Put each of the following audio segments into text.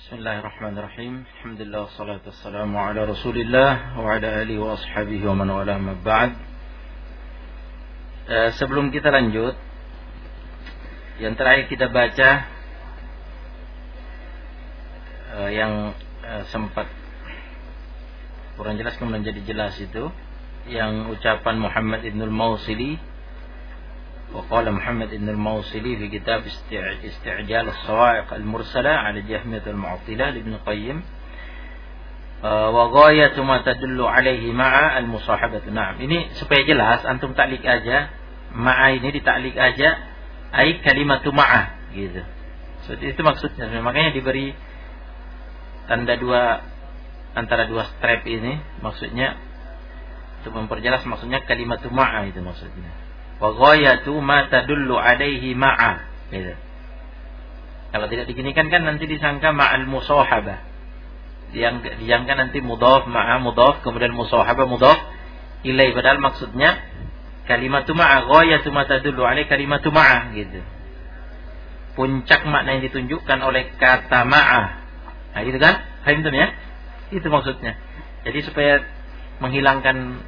Bismillahirrahmanirrahim. Alhamdulillah wassalatu wassalamu ala Rasulillah wa ala alihi wa ashabihi wa man wala ma ba'd. Sebelum kita lanjut, yang terakhir kita baca yang sempat kurang jelas kemudian jadi jelas itu, yang ucapan Muhammad ibn al-Mawsili. وقال محمد بن الموصلي في كتاب استعجال الصواعق المرسلة على جهمية المعطلة لابن القيم وغاية ما تدل عليه مع المصاحبة. Nah, ini supaya jelas antum taklik aja, ma'a ini ditaklik aja, ai kalimatu ma'ah gitu. Seperti itu maksudnya. Makanya diberi tanda dua antara dua strap ini, maksudnya untuk memperjelas maksudnya kalimatu ma'ah itu maksudnya. Wa ghayatu ma tadullu alaihi ma'a gitu. Kalau tidak diginikan kan nanti disangka ma'al musahabah. Dijangka nanti mudhaf ma'a mudhaf kemudian musahabah mudhaf ilai, padahal maksudnya kalimatu ma'a, ghayatu ma tadullu alaihi kalimatu ma'a gitu. Puncak makna yang ditunjukkan oleh kata ma'a. Nah, gitu kan? Paham tuh ya? Itu maksudnya. Jadi supaya menghilangkan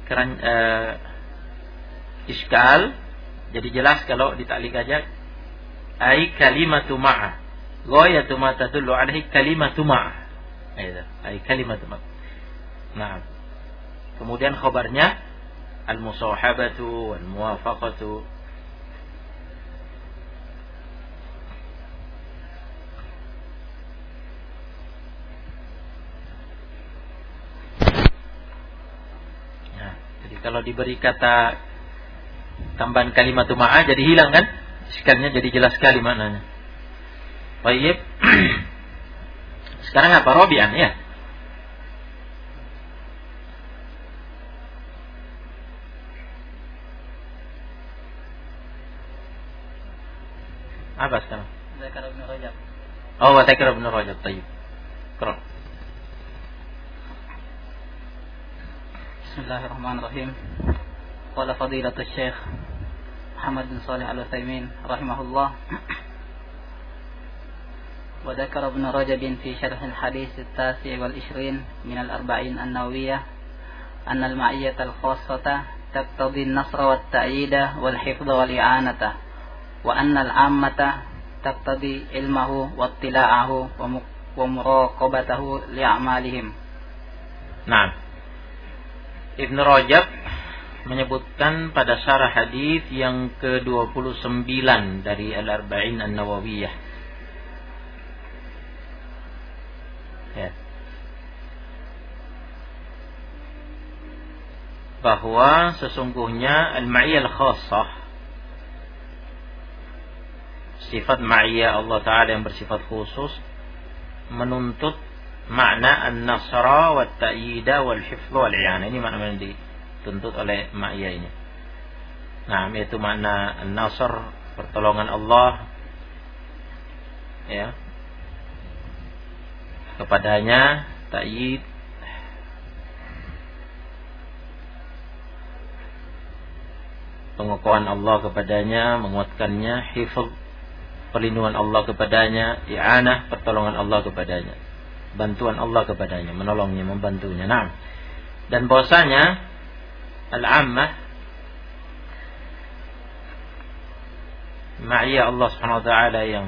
iskal, jadi jelas kalau ditaklik aja ai kalimatu ma'a, ghayatu ma tadullu alaihi kalimatu ma'a, ai kalimatu ma'a. Nah, kemudian khabarnya al-musahabatu wal muwafaqatu. Nah, jadi kalau diberi kata tambahan kalimatu ma'a jadi hilang kan? Iskalnya jadi jelas sekali maknanya. Baik. Sekarang apa? Rabi'an ya. Apa sekarang? Dzakar Ibnu Rajab. Oh, Dzakar Ibnu Rajab. Baik. Qra. Bismillahirrahmanirrahim. Qala fadilatul Syekh Muhammad bin Shalih Al-Utsaimin rahimahullah. Wa dzakara Ibnu Rajab fi syarh al-hadits at-tasi' wal 20 min al-40 an-Nawawiyyah anna al-ma'iyyata al-khassata taqtadi an-nasra wat-ta'yida wal-hifdha wal-i'anata wa anna al-'ammata taqtadi ilmahu wa-ittila'ahu wa muraqabatahu li'amalihim. Nah, Ibnu Rajab menyebutkan pada syarah hadis yang ke-29 dari Al-40 An-Nawawiyah. Ya. Bahwa sesungguhnya al-ma'iyyah al-khassah, sifat ma'iyyah Allah Ta'ala yang bersifat khusus, menuntut makna an-nasra wa at-ta'yida wal-hifdh wal-i'anah. Ini makna yang dituntut oleh ma'iyyah ini. Nah, yaitu makna an-nasr, pertolongan Allah ya kepadanya, ta'yid pengokohan Allah kepadanya, menguatkannya, hifdz perlindungan Allah kepadanya, i'anah pertolongan Allah kepadanya, bantuan Allah kepadanya, menolongnya, membantunya. Nah, dan bahwasanya al-ammah ma'iyah Allah Subhanahu wa taala yang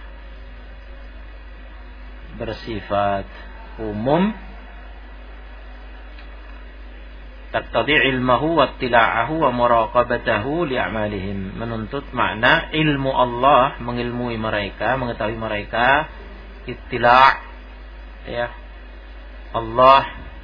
bersifat umum taqtadi ilmahu wa ittila'ahu wa muraqabatahu li'amalihim, menuntut makna ilmu Allah, mengilmui mereka, mengetahui mereka, ittila' ya Allah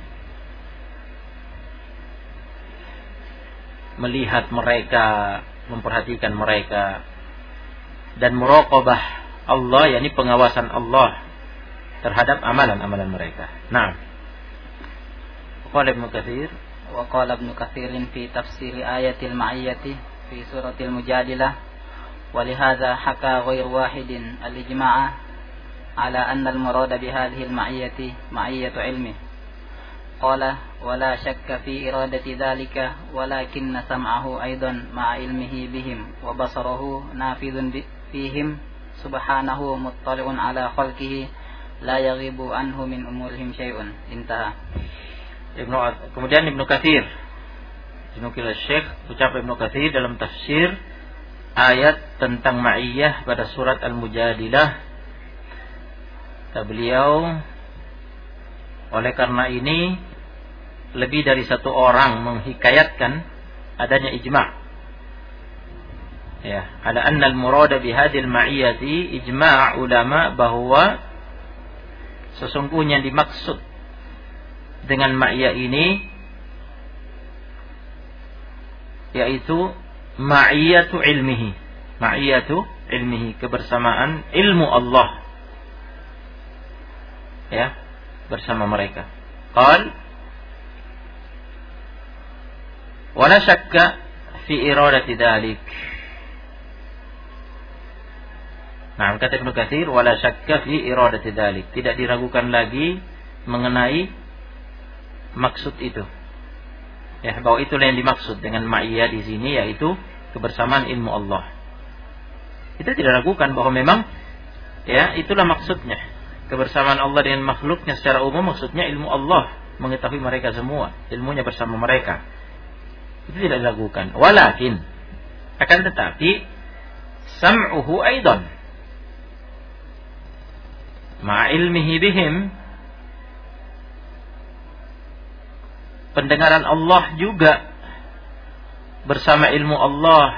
melihat mereka, memperhatikan mereka, dan muraqabah Allah, yakni pengawasan Allah terhadap amalan-amalan mereka. Nah, qala Ibnu Katsir wa qala Ibnu Katsir fi tafsir ayatil ma'iyyati fi suratil Mujadilah wa lihadza haka ghairu wahidin al-ijma'a ala anna al-murada bi hadhihi al-ma'iyyati ma'iyyatu ilmi. Qala wa la shakka fi iradati dhalika walakinna sam'ahu aidan ma'a ilmihi bihim wa basarahu nafidhun fihim subhanahu muttali'un ala khalqihi لا يغيب عنه من أمورهم شيء. انتهى. Kemudian Ibnu Katsir, dinukil Syekh ucap Ibnu Katsir dalam tafsir ayat tentang ma'iyah pada surat Al-Mujadilah. Kata beliau, oleh karena ini lebih dari satu orang menghikayatkan adanya ijma'. Ya, ala anna al-murada bihadhil ma'iyati ijma' ulama bahwa sesungguhnya dimaksud dengan ma'iyah ini yaitu ma'iyatu ilmihi. Ma'iyatu ilmihi, kebersamaan ilmu Allah. Ya, bersama mereka. Qal wala syakka fi iradati dzalik. Nah, kata Ibnu Katsir, wala syakka fi iradati dzalik. Tidak diragukan lagi mengenai maksud itu. Ya, bahwa itulah yang dimaksud dengan ma'iyah di sini, yaitu kebersamaan ilmu Allah. Kita tidak ragukan bahwa memang ya itulah maksudnya. Kebersamaan Allah dengan makhluknya secara umum maksudnya ilmu Allah, mengetahui mereka semua, ilmunya bersama mereka. Itu tidak diragukan. Walakin, akan tetapi sam'uhu aidan ma'a ilmihi bihim, pendengaran Allah juga bersama ilmu Allah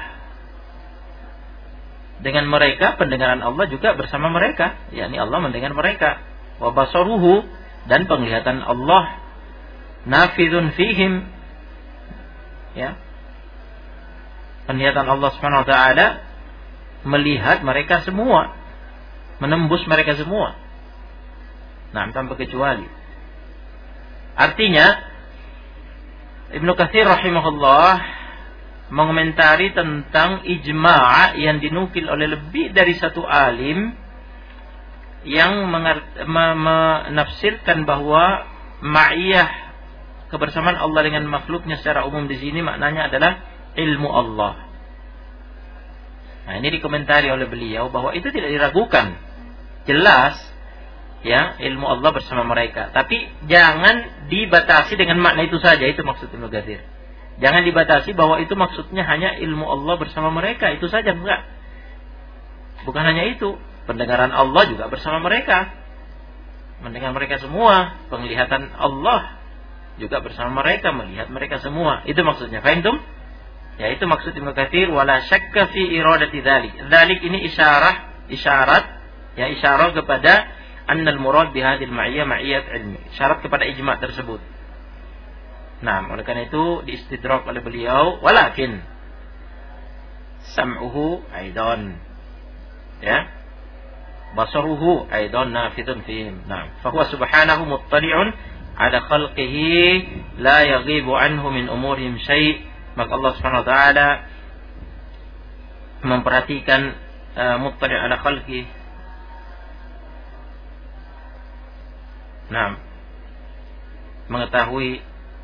dengan mereka, pendengaran Allah juga bersama mereka, yakni Allah mendengar mereka. Wa basaruhu, dan penglihatan Allah nafidun fihim, ya, penglihatan Allah Subhanahu wa taala melihat mereka semua, menembus mereka semua. Nah, tanpa kecuali. Artinya Ibnu Katsir rahimahullah mengomentari tentang ijma' yang dinukil oleh lebih dari satu alim yang menafsirkan bahwa ma'iyah kebersamaan Allah dengan makhluknya secara umum di sini maknanya adalah ilmu Allah. Nah, ini dikomentari oleh beliau bahwa itu tidak diragukan. Jelas ya, ilmu Allah bersama mereka. Tapi jangan dibatasi dengan makna itu saja. Itu maksud Ibnu Katsir. Jangan dibatasi bahwa itu maksudnya hanya ilmu Allah bersama mereka. Itu saja, enggak. Bukan hanya itu. Pendengaran Allah juga bersama mereka. Mendengar mereka semua. Penglihatan Allah juga bersama mereka. Melihat mereka semua. Itu maksudnya. Fahimtum? Ya, itu maksud Ibnu Katsir. Wala syakka fi iradati dzalik. Dzalik ini isyarat. Ya, isyarat kepada annal murad bihadil ma'iyah ma'iyat ilmi. Syarat kepada ijma' tersebut. Nah, oleh karena itu diistidrak oleh beliau, walakin sam'uhu aidan. Ya. Basaruhu aidan nafidun fihim. Nah, fa huwa subhanahu muttali'un ala khalqihi la yaghibu anhu min umurihim syai'. Maka Allah Subhanahu wa taala memperhatikan muttali' ala khalqihi. Nah, mengetahui,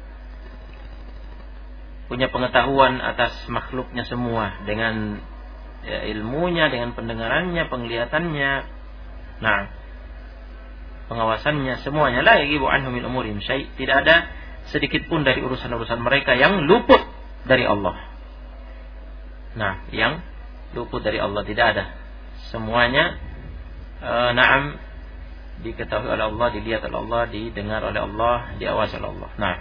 punya pengetahuan atas makhluknya semua dengan ya, ilmunya, dengan pendengarannya, penglihatannya, nah, pengawasannya semuanya. La yagibu anhu min umurihim syai'. Tidak ada sedikit pun dari urusan-urusan mereka yang luput dari Allah. Nah, yang luput dari Allah tidak ada. Semuanya na'am diketahui oleh Allah, dilihat oleh Allah, didengar oleh Allah, diawasi oleh Allah. Nah,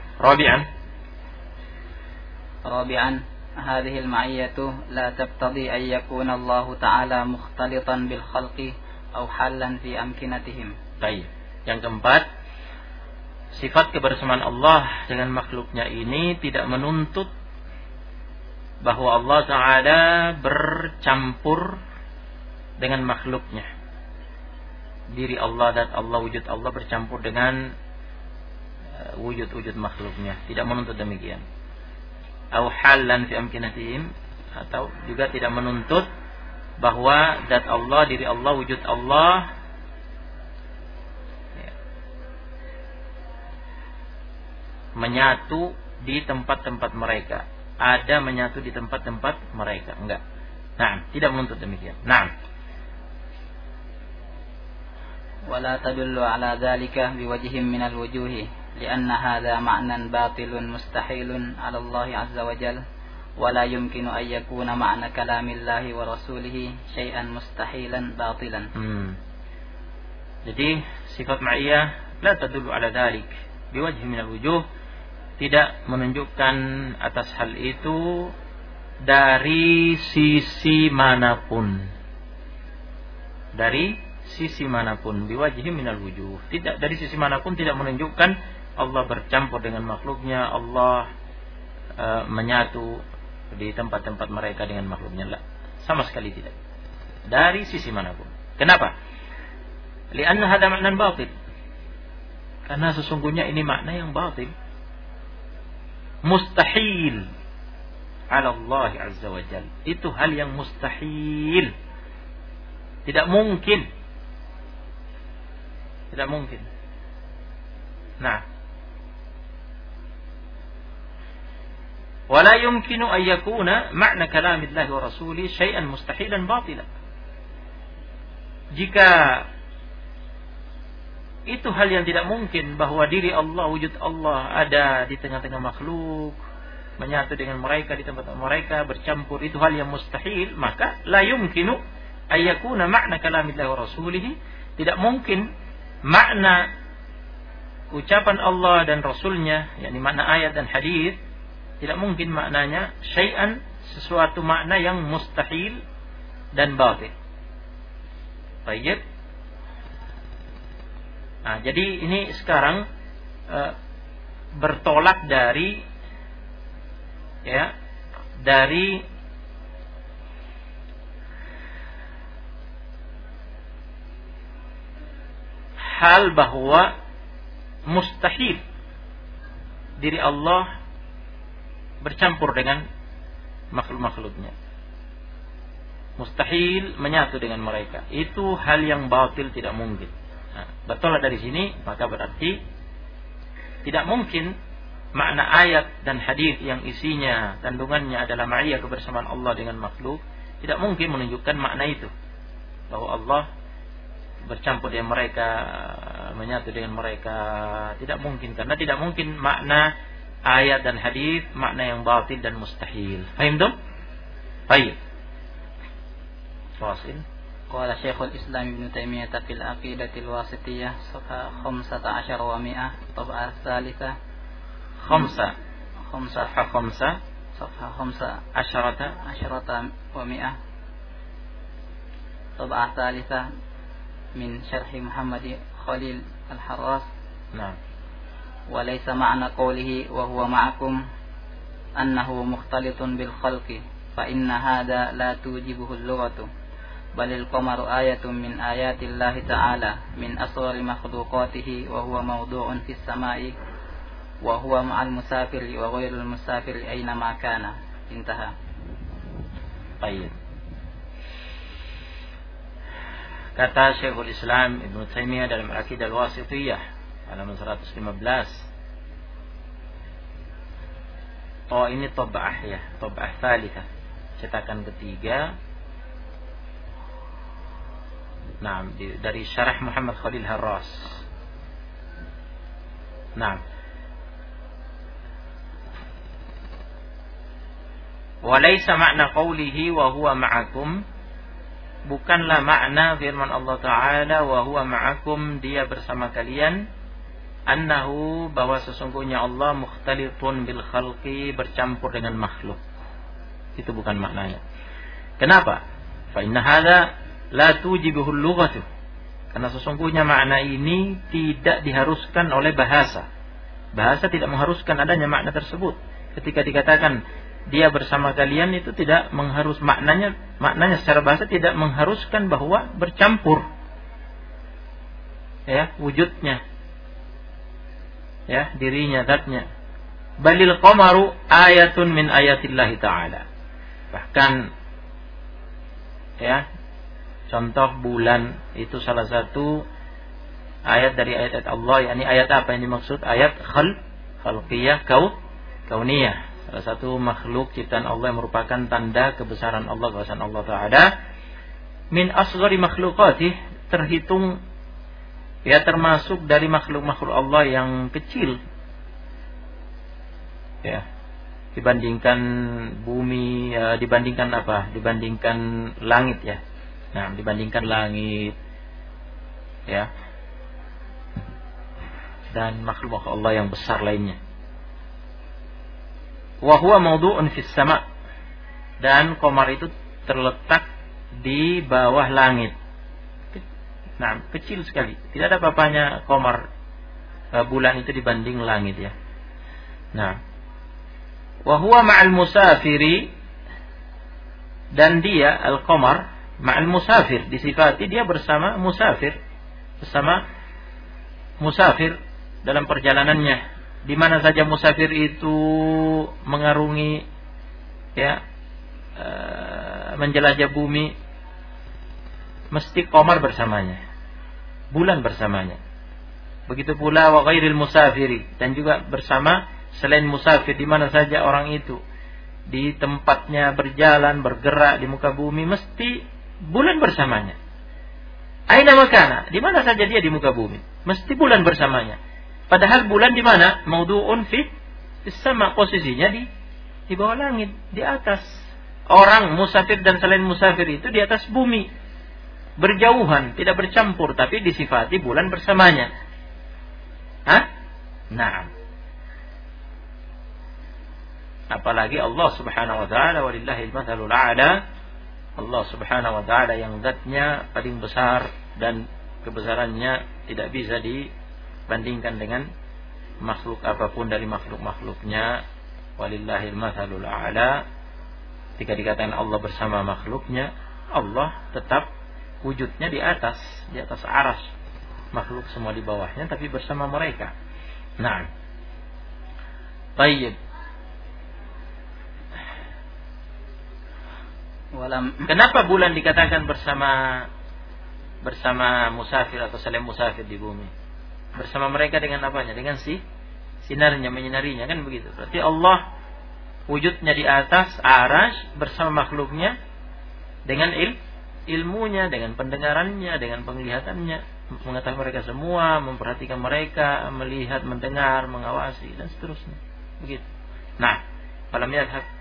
Rabi'an, hadhihi al-ma'iyyatu la taqtadi an yakuna Allah Ta'ala mukhtalitan bil khalqi aw halan fi amkinatihim. Baik. Yang keempat, sifat kebersamaan Allah dengan makhluknya ini tidak menuntut bahwa Allah Ta'ala bercampur dengan makhluknya. Diri Allah, dan Allah, wujud Allah bercampur dengan wujud-wujud makhluknya. Tidak menuntut demikian. Au halan fi amkinatihim, atau juga tidak menuntut bahwa zat Allah, diri Allah, wujud Allah menyatu di tempat-tempat mereka. Ada menyatu di tempat-tempat mereka. Enggak. Nah, tidak menuntut demikian. Nah, ولا تدل على ذلك بوجه من الوجوه لأن هذا معنى باطل مستحيل على الله عز وجل ولا يمكن أن يكون معنى كلام الله ورسوله شيئا مستحيلا باطلا. Jadi sifat ma'iyah la tadullu ala dhalik biwajhi minal wujuh, tidak menunjukkan atas hal itu dari sisi manapun. Dari sisi manapun, biwajhi minal wujuh. Tidak, dari sisi manapun tidak menunjukkan Allah bercampur dengan makhluknya, Allah menyatu di tempat-tempat mereka dengan makhluknya. La, sama sekali tidak. Dari sisi manapun. Kenapa? Lianna hada ma'nan batil. Karena sesungguhnya ini makna yang batil. Mustahil ala Allah azza wa jalla. Itu hal yang mustahil. Tidak mungkin. Tidak mungkin. Nah. Wala yumkinu an yakuna ma'na kalamillahi wa rasulih syai'an mustahilan batila. Jika itu hal yang tidak mungkin, bahwa diri Allah, wujud Allah ada di tengah-tengah makhluk, menyatu dengan mereka di tempat mereka, bercampur, itu hal yang mustahil, maka la yumkinu ayyakuna ma'na kalamillahi wa rasulih, tidak mungkin makna ucapan Allah dan Rasulnya, yakni makna ayat dan hadis, tidak mungkin maknanya syai'an, sesuatu makna yang mustahil dan batil. Baik. Nah, jadi ini sekarang bertolak dari hal bahwa mustahil diri Allah bercampur dengan makhluk-makhluknya. Mustahil menyatu dengan mereka. Itu hal yang batil, tidak mungkin. Nah, bertolak dari sini, maka berarti tidak mungkin makna ayat dan hadis yang isinya, kandungannya adalah ma'iyah, kebersamaan Allah dengan makhluk, tidak mungkin menunjukkan makna itu, bahwa Allah bercampur dengan mereka, menyatu dengan mereka. Tidak mungkin, karena tidak mungkin makna ayat dan hadis makna yang batil dan mustahil. Fahim dong? Baik. Fasil. قال شيخ الإسلام ابن تيمية في العقيدة الواسطية صفحة 15 و100 طبعة الثالثة صفحة 15 و100 طبعة الثالثة من شرح محمد خليل الحراس. نعم. وليس معنى قوله وهو معكم أنه مختلط بالخلق فإن هذا لا توجبه اللغة بل القمر آية من آيات الله تعالى من أصغر مخلوقاته وهو موضوع في السماء وهو مع المسافر وغير المسافر أينما كان. انتهى. طيب. Kata Syekhul Islam Ibnu Taimiyah dalam Aqidah Al-Wasithiyah halaman 115. Oh, ini tab'ah ya, tab'ah tsalitsah, cetakan ketiga. Nah, dari syarah Muhammad Khalil Harras. Nah. Walaysa ma'na qawlihi wa huwa ma'akum, bukanlah makna firman Allah Ta'ala wa huwa ma'akum, dia bersama kalian, annahu, bahwa sesungguhnya Allah mukhtalitun bil khalqi, bercampur dengan makhluk. Itu bukan maknanya. Kenapa? Fa inna hadza la tujibuhul lughatu, karena sesungguhnya makna ini tidak diharuskan oleh bahasa. Bahasa tidak mengharuskan adanya makna tersebut. Ketika dikatakan dia bersama kalian, itu tidak mengharus, maknanya secara bahasa tidak mengharuskan bahwa bercampur, ya, wujudnya, ya, dirinya, zatnya. Balil qamaru ayatun min ayatillahi ta'ala. Bahkan, ya, contoh bulan itu salah satu ayat dari ayat Allah. Yani ayat apa yang dimaksud? Ayat khalqiyah, kauniyah. Salah satu makhluk ciptaan Allah yang merupakan tanda kebesaran Allah, kekuasaan Allah Ta'ala. Min asghari makhluqatih, terhitung ya termasuk dari makhluk-makhluk Allah yang kecil, ya, dibandingkan bumi, ya, dibandingkan apa? Dibandingkan langit, ya. Nah, dibandingkan langit, ya, dan makhluk-makhluk Allah yang besar lainnya. Wa huwa mawdu'un fis sama', dan qamar itu terletak di bawah langit. Nah, kecil sekali. Tidak ada apa-apanya qamar, bulan itu dibanding langit, ya. Nah, wa huwa ma'al musafiri, dan dia al-qamar ma'al musafir, disifati dia bersama musafir, dalam perjalanannya. Di mana saja musafir itu mengarungi, ya, menjelajah bumi, mesti qamar bersamanya, bulan bersamanya. Begitu pula wa ghairil musafiri, dan juga bersama selain musafir, di mana saja orang itu di tempatnya berjalan, bergerak di muka bumi, mesti bulan bersamanya. Aina makana, di mana saja dia di muka bumi, mesti bulan bersamanya. Padahal bulan di mana? Maudu'un fis sama, posisinya di bawah langit, di atas. Orang musafir dan selain musafir itu di atas bumi, berjauhan, tidak bercampur, tapi disifati bulan bersamanya. Hah? Nah, apalagi Allah Subhanahu wa taala, walillahil matsalul a'la. Allah Subhanahu wa taala yang zatnya paling besar dan kebesarannya tidak bisa dibandingkan dengan makhluk apapun dari makhluk-makhluknya. Walillahil matsalul a'la. Ketika dikatakan Allah bersama makhluknya, Allah tetap wujudnya di atas aras, makhluk semua di bawahnya, tapi bersama mereka. Nah, baik. Kenapa bulan dikatakan bersama musafir atau selain musafir di bumi? Bersama mereka dengan apanya? Dengan sinarnya, menyinarinya, kan begitu. Berarti Allah wujudnya di atas aras bersama makhluknya dengan ilmunya, dengan pendengarannya, dengan penglihatannya, mengetahui mereka semua, memperhatikan mereka, melihat, mendengar, mengawasi, dan seterusnya. Begitu. Nah, falam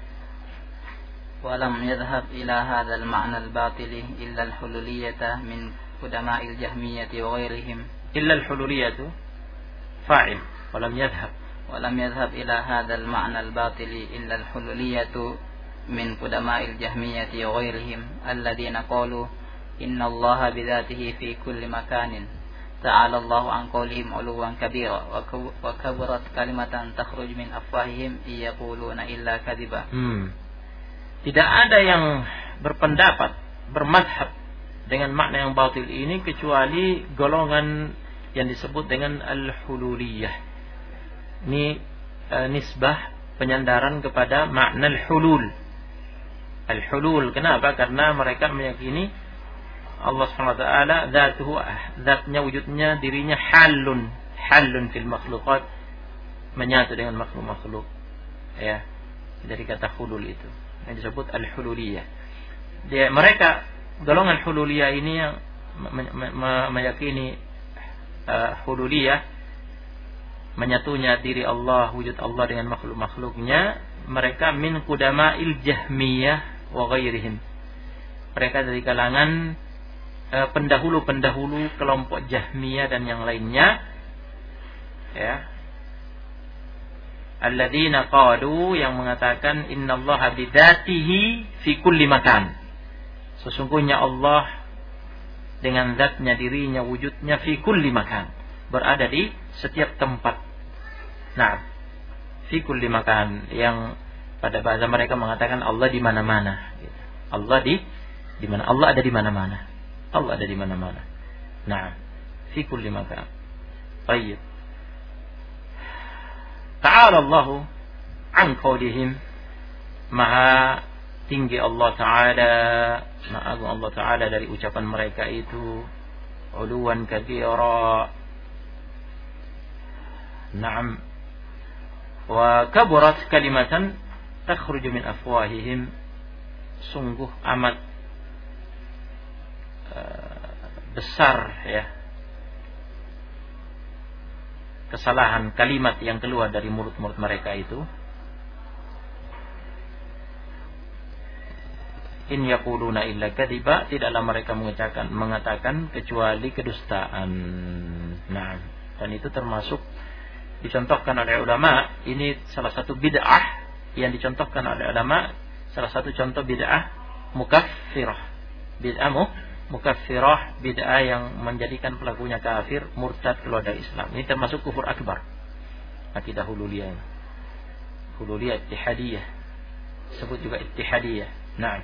yadhhab ila hadzal ma'na al-batil illa al-hululiyah min qudama'il jahmiyah wa ghairihim. Illa al-hululiyah fa'il, falam yadhhab ila hadzal ma'na al-batil illa al-hululiyah من قدماء الجهمية وغيرهم الذين قالوا إن الله بذاته في كل مكان تعالى الله عن قولهم علوا كبيرا وكبرت كلمة تخرج من أفواههم إن يقولون إلا كذبا. Tidak ada yang berpendapat, bermadhab dengan makna yang batil ini kecuali golongan yang disebut dengan al-hululiyah. Ini nisbah, penyandaran kepada makna al-hulul. Al-hulul, kenapa? Karena mereka meyakini Allah SWT zatnya, wujudnya, dirinya halun fil makhluqat, menyatu dengan makhluk-makhluk, ya, dari kata hulul itu yang disebut al-hululiyah. Mereka golongan hululiyah ini yang meyakini hululiyah, menyatunya diri Allah, wujud Allah dengan makhluk-makhluknya. Mereka min qudama'il jahmiyah wa ghairihim. Mereka dari kalangan pendahulu-pendahulu kelompok Jahmiyah dan yang lainnya, ya. Alladzina qalu, yang mengatakan innallaha bidzatihi fi kulli makan. Sesungguhnya Allah dengan zatnya, dirinya, wujudnya fi kulli makan, berada di setiap tempat. Nah, fi kulli makan, yang pada bahasa mereka mengatakan Allah di mana-mana. Allah di mana? Allah ada di mana-mana. Allah ada di mana-mana. Nah, fi kulli makan. Baik. Ta'ala Allahu an qaulihim, maha tinggi Allah Ta'ala, maha agung Allah Ta'ala dari ucapan mereka itu, uluwan kabira. Naam. Wa kaburat kalimatan takhruju min afwahihim, sungguh amat besar, ya, kesalahan kalimat yang keluar dari mulut-mulut mereka itu, in yaquluna illa kadziba, tidaklah mereka mengatakan kecuali kedustaan. Nah, dan itu termasuk dicontohkan oleh ulama. Ini salah satu bid'ah yang dicontohkan oleh ulama, salah satu contoh bid'ah mukaffirah. Bid'ah mukaffirah, bid'ah yang menjadikan pelakunya kafir, murtad, keluar dari Islam. Ini termasuk kufur akbar. Akidah hululiyah. Hululiyah ittihadiyah. Sebut juga ittihadiyah. Nah,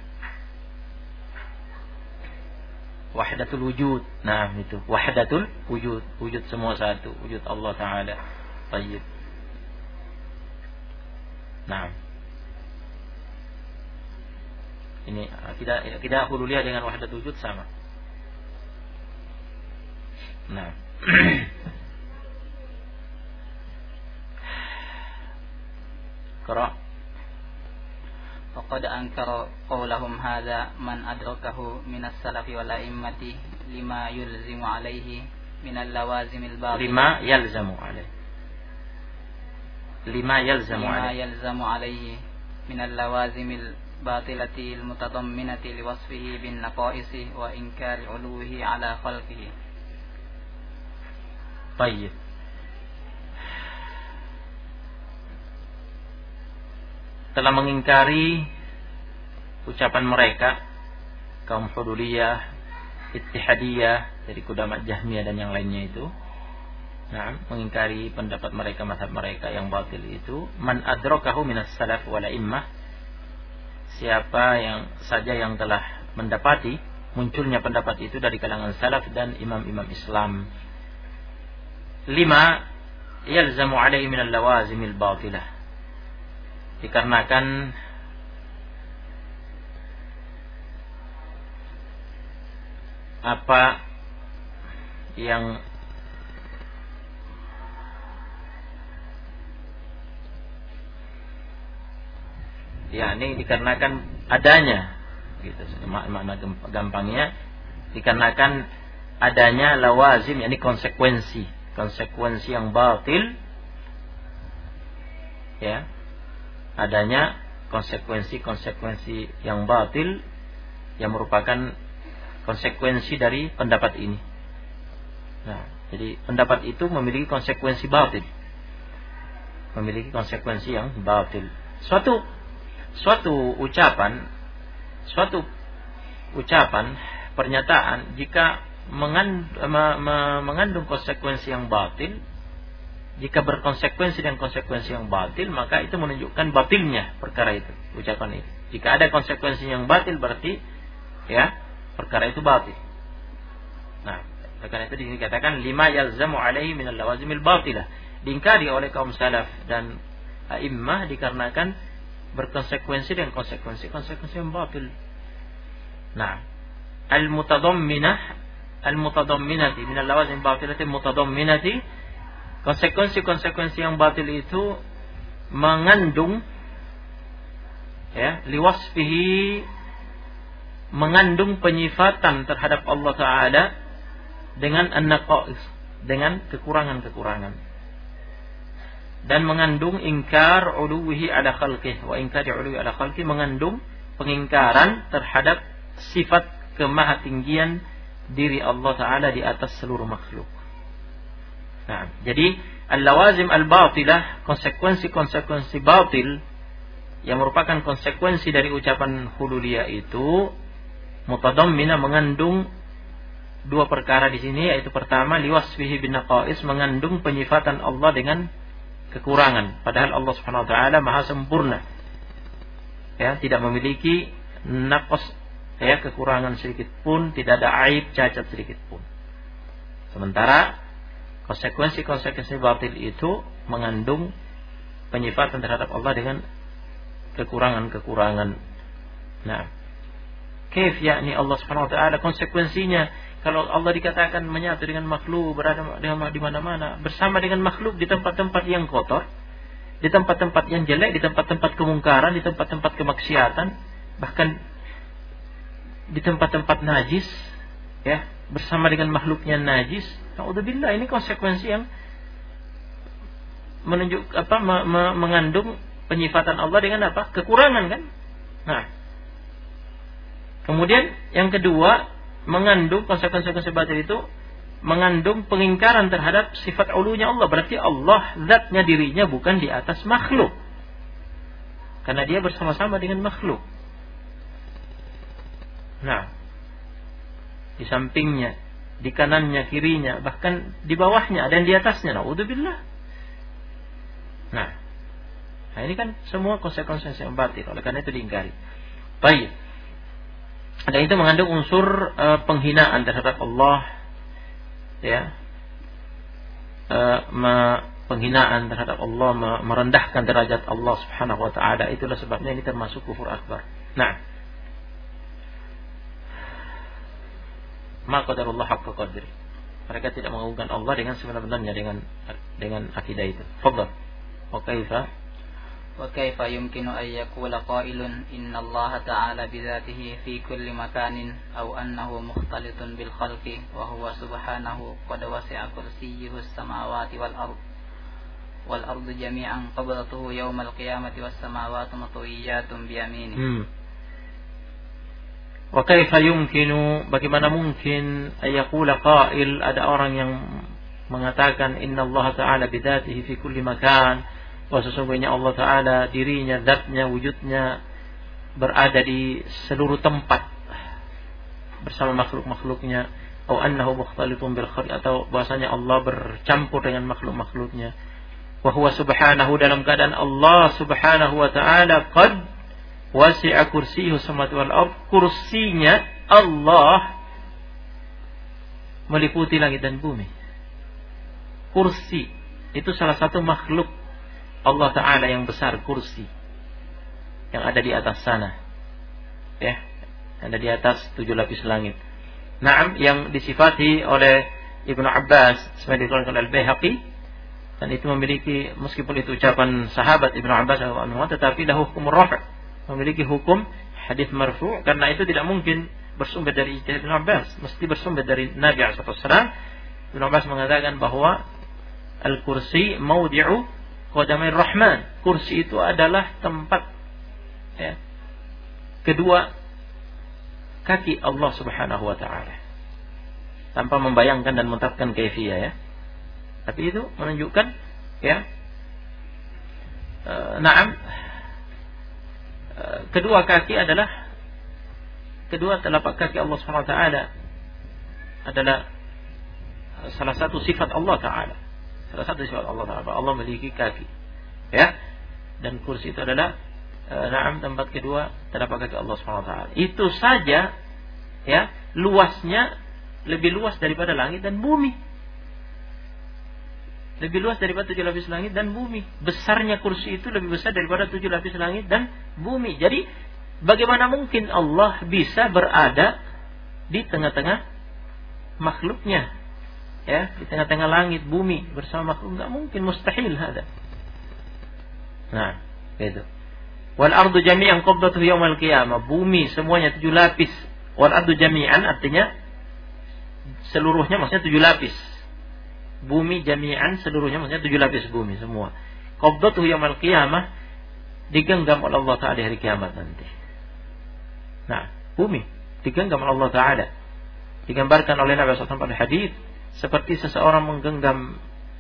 wahdatul wujud. Nah, itu wahdatul wujud, wujud semua satu, wujud Allah Ta'ala. Tayyib. Nah, ini akidah hululiyah dengan wahdatul wujud sama. Nah, qara. وقد أنكر قولهم هذا من أدركه من السلف والأئمة لما يلزم عليه من اللوازم الباطلة. لما يلزم عليه من اللوازم الباطلة المتضمنة لوصفه بالنقائص وإنكار علوه على خلقه. طيب. Telah mengingkari ucapan mereka kaum Huduliyah, Ittihadiyah, dari Qudamat Jahmiyah dan yang lainnya itu. Nah, mengingkari pendapat mereka, mazhab mereka yang batil itu. Man adrakahu minas salaf wal a'immah, siapa yang saja yang telah mendapati munculnya pendapat itu dari kalangan salaf dan imam-imam Islam. 5 yalzamu alaihi minal lawazimil batilah, dikarenakan apa yang ini dikarenakan adanya, gitu, makna gampangnya, dikarenakan adanya lawazim, yakni konsekuensi yang batil, ya, adanya konsekuensi yang batil yang merupakan konsekuensi dari pendapat ini. Nah, jadi pendapat itu memiliki konsekuensi batil, memiliki konsekuensi yang batil. Suatu ucapan, pernyataan jika mengandung konsekuensi yang batil, jika berkonsekuensi dengan konsekuensi yang batil, maka itu menunjukkan batilnya perkara itu, ucapan itu. Jika ada konsekuensi yang batil, berarti ya perkara itu batil. Nah, karena itu dikatakan 5 yalzamu alaihi minal lawazimil batilah, diingkari oleh kaum salaf dan a'immah dikarenakan berkonsekuensi dengan konsekuensi yang batil. Nah, al-mutadamminati minal lawazim batilati mutadamminati, konsekuensi yang batil itu mengandung, ya, liwasfihi, mengandung penyifatan terhadap Allah Ta'ala dengan an-naqais, dengan kekurangan-kekurangan, dan mengandung ingkar uluwihi ala khalqih wa ingkari uluwihi ala khalqih, mengandung pengingkaran terhadap sifat kemahatinggian diri Allah Ta'ala di atas seluruh makhluk. Nah, jadi al-lawazim al-batilah, konsekuensi batil yang merupakan konsekuensi dari ucapan hululiyah itu mutadammina, mengandung dua perkara di sini, yaitu pertama liwasfihi bin naqais, mengandung penyifatan Allah dengan kekurangan, padahal Allah Subhanahu wa taala maha sempurna, ya, tidak memiliki naqas, ya, kekurangan sedikit pun, tidak ada aib, cacat sedikit pun. Sementara konsekuensi batil itu mengandung penyifatan terhadap Allah dengan kekurangan-kekurangan. Nah, kaif yakni Allah Subhanahu wa taala, konsekuensinya kalau Allah dikatakan menyatu dengan makhluk, berada di mana-mana, bersama dengan makhluk di tempat-tempat yang kotor, di tempat-tempat yang jelek, di tempat-tempat kemungkaran, di tempat-tempat kemaksiatan, bahkan di tempat-tempat najis, ya, bersama dengan makhluknya najis. Naudzubillah, ini konsekuensi yang mengandung penyifatan Allah dengan apa? Kekurangan kan? Nah, kemudian yang kedua, mengandung konsekuensi batin itu mengandung pengingkaran terhadap sifat ulunya Allah. Berarti Allah zatnya dirinya bukan di atas makhluk, karena dia bersama-sama dengan makhluk. Nah, di sampingnya, di kanannya, kirinya, bahkan di bawahnya, ada yang di atasnya. Naudzubillah. Nah, ini kan semua konsekuensi yang batil. Oleh karena itu diingkari. Baik. Dan itu mengandung unsur penghinaan terhadap Allah, ya, penghinaan terhadap Allah, merendahkan derajat Allah Subhanahu wa taala. Itulah sebabnya ini termasuk kufur akbar. Nah, ma qadarullah haqqa qadri. Mereka tidak mengagungkan Allah dengan sebenar-benarnya dengan akidah itu. Fadhal. Wa kaifa yumkinu an yaqula qailun inna Allah ta'ala bi dzatihi fi kulli makanin aw annahu mukhtalitun bil khalqi wa huwa subhanahu qad wasi'a kursiyyuhu as-samawati wal ardu jami'an qabdatuhu yawmal qiyamati was samawati matwiyatun bi yaminihi. Wa kaifa yumkinu, bagaimana mungkin ayaqula qail, ada orang yang mengatakan inna Allah ta'ala bidzatihi fi kulli makan, bahwa sesungguhnya Allah ta'ala dirinya, zatnya, wujudnya berada di seluruh tempat bersama makhluk-makhluknya, atau annahu mukhtalitun bil khalq, atau bahwasanya Allah bercampur dengan makhluk-makhluknya. Wa huwa subhanahu, dalam keadaan Allah subhanahu wa ta'ala qad wasi'a kursiyuhu samawati wal ardh, kursinya Allah meliputi langit dan bumi. Kursi itu salah satu makhluk Allah Ta'ala yang besar, kursi yang ada di atas sana, ya, ada di atas 7 lapis langit. Naam, yang disifati oleh Ibnu Abbas sebagai dikeluarkan oleh Al-Baihaqi, dan itu memiliki, meskipun itu ucapan sahabat Ibnu Abbas tetapi lahu hukum rafa', memiliki hukum hadis marfu', karena itu tidak mungkin bersumber dari ijtihad Ibnu Abbas, mesti bersumber dari Nabi sallallahu alaihi wasallam. Ibnu Abbas mengatakan bahwa al-kursi maudi'u qadamai rahman, kursi itu adalah tempat, ya, kedua kaki Allah Subhanahu wa taala, tanpa membayangkan dan menetapkan kaifiyah, ya. Tapi itu menunjukkan, ya, na'am, kedua kaki adalah, kedua telapak kaki Allah Subhanahu wa taala adalah salah satu sifat Allah Ta'ala. Salah satu sifat Allah Ta'ala, Allah memiliki kaki, ya. Dan kursi itu adalah na'am, tempat kedua telapak kaki Allah Subhanahu wa taala. Itu saja, ya, luasnya lebih luas daripada langit dan bumi. Lebih luas daripada 7 lapis langit dan bumi. Besarnya kursi itu lebih besar daripada 7 lapis langit dan bumi. Jadi bagaimana mungkin Allah bisa berada di tengah-tengah makhluknya, ya, di tengah-tengah langit, bumi bersama makhluk? Enggak mungkin, mustahil hada. Nah, itu. Wal ardu jami'an qabdatuhu yaumal qiyamah, bumi semuanya 7 lapis. Wal ardu jami'an artinya seluruhnya, maksudnya 7 lapis. Bumi jami'an seluruhnya, maksudnya 7 lapis bumi semua. Qabdatuhu yaumal qiyamah, digenggam oleh Allah Ta'ala di hari kiamat nanti. Nah, bumi digenggam oleh Allah Ta'ala. Digambarkan oleh Nabi SAW pada hadis seperti seseorang menggenggam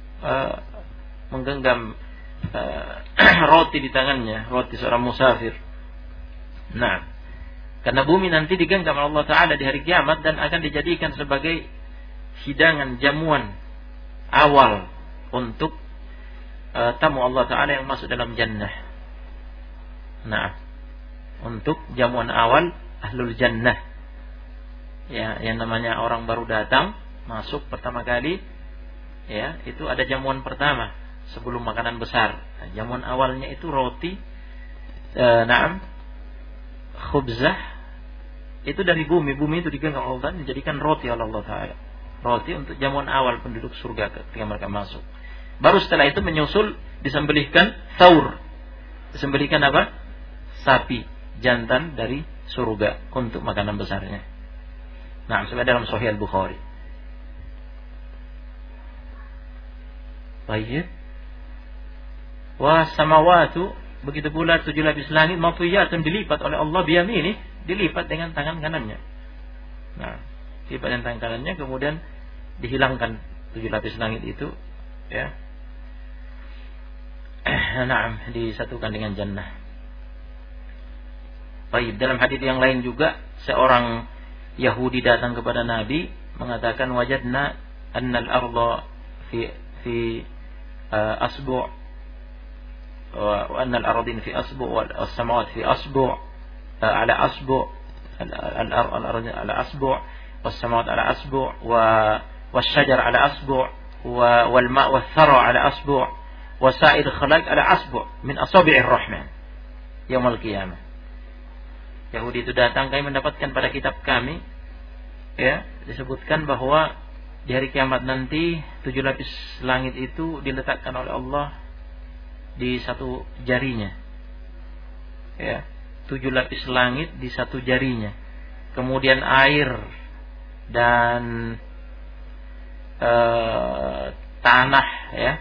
roti di tangannya, roti seorang musafir. Nah, karena bumi nanti digenggam oleh Allah Ta'ala di hari kiamat dan akan dijadikan sebagai hidangan, jamuan awal untuk tamu Allah Ta'ala yang masuk dalam jannah. Nah, untuk jamuan awal ahlul jannah, ya, yang namanya orang baru datang masuk pertama kali, ya, itu ada jamuan pertama sebelum makanan besar. Nah, jamuan awalnya itu roti, na'am, khubzah, itu dari bumi. Bumi itu digenggam Allah Ta'ala, dijadikan roti oleh Allah Ta'ala. Roti untuk jamuan awal penduduk surga ketika mereka masuk. Baru setelah itu menyusul disembelihkan thaur. Disembelihkan apa? Sapi jantan dari surga untuk makanan besarnya. Nah, sebagaimana dalam Sahih Al-Bukhari. Baik. Wa samawatu, begitu pula 7 lapis langit matwiyatun, dilipat oleh Allah biyamini, dilipat dengan tangan kanannya. Nah, dilipat dengan tangan kanannya, kemudian dihilangkan 7 lapis langit itu, ya. Naam, disatukan dengan jannah. Baik, dalam hadis yang lain juga seorang Yahudi datang kepada Nabi mengatakan wajadna annal arda fi asbu' wa annal ardin fi asbu' wal samawat fi asbu' ala asbu' al-ard ala asbu' was samawat ala asbu' was syajar ala asbu' wal ma' was thara ala asbu' wasa'id khalaq ala asbu' min asabi'ir rahman yaumul qiyamah. Yahudi itu datang, kami mendapatkan pada kitab kami, ya, disebutkan bahwa di hari kiamat nanti 7 lapis langit itu diletakkan oleh Allah di satu jarinya, ya, 7 lapis langit di satu jarinya. Kemudian air dan tanah, ya,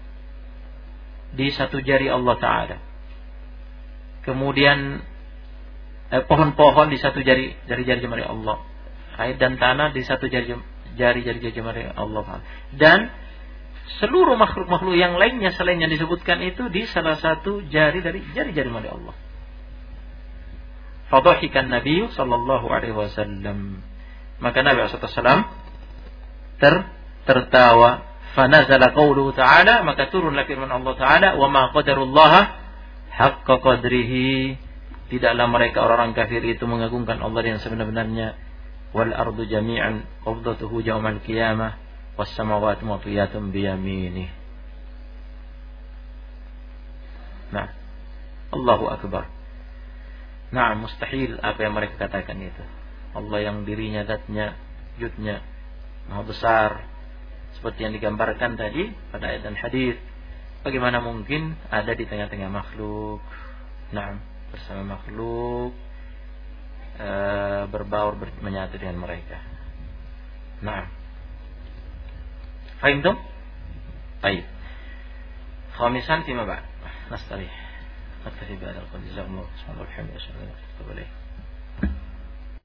di satu jari Allah Ta'ala. Kemudian pohon-pohon di satu jari-jari jemari Allah. Air dan tanah di satu jari-jari jemari Allah. Dan seluruh makhluk-makhluk yang lainnya selain yang disebutkan itu di salah satu jari dari jari-jari jemari Allah. Fadhahikan Nabi sallallahu alaihi wasallam. Maka Nabi sallallahu alaihi wasallam tertawa. Fanazala qauluhu ta'ala, maka turunlah firman Allah Ta'ala, wa ma qadarullaha haqqa qadrihi. Tidaklah mereka orang-orang kafir itu mengagungkan Allah yang sebenar-benarnya. Wal ardu jami'an qabdatuhu yaumal qiyamah was samawati matwiyatun biyaminih. Nah, Allahu akbar. Nah, mustahil apa yang mereka katakan itu. Allah yang dirinya, zatnya, wujudnya maha besar seperti yang digambarkan tadi pada ayat dan hadis. Bagaimana mungkin ada di tengah-tengah makhluk? Nah, bersama makhluk, berbaur menyatu dengan mereka. Nah, fahimtum? Baik. Khamisan fima ba'd. Nastarih. Naktafi bihadzal qadar. Jazakumullahu khairan. Alhamdulillah.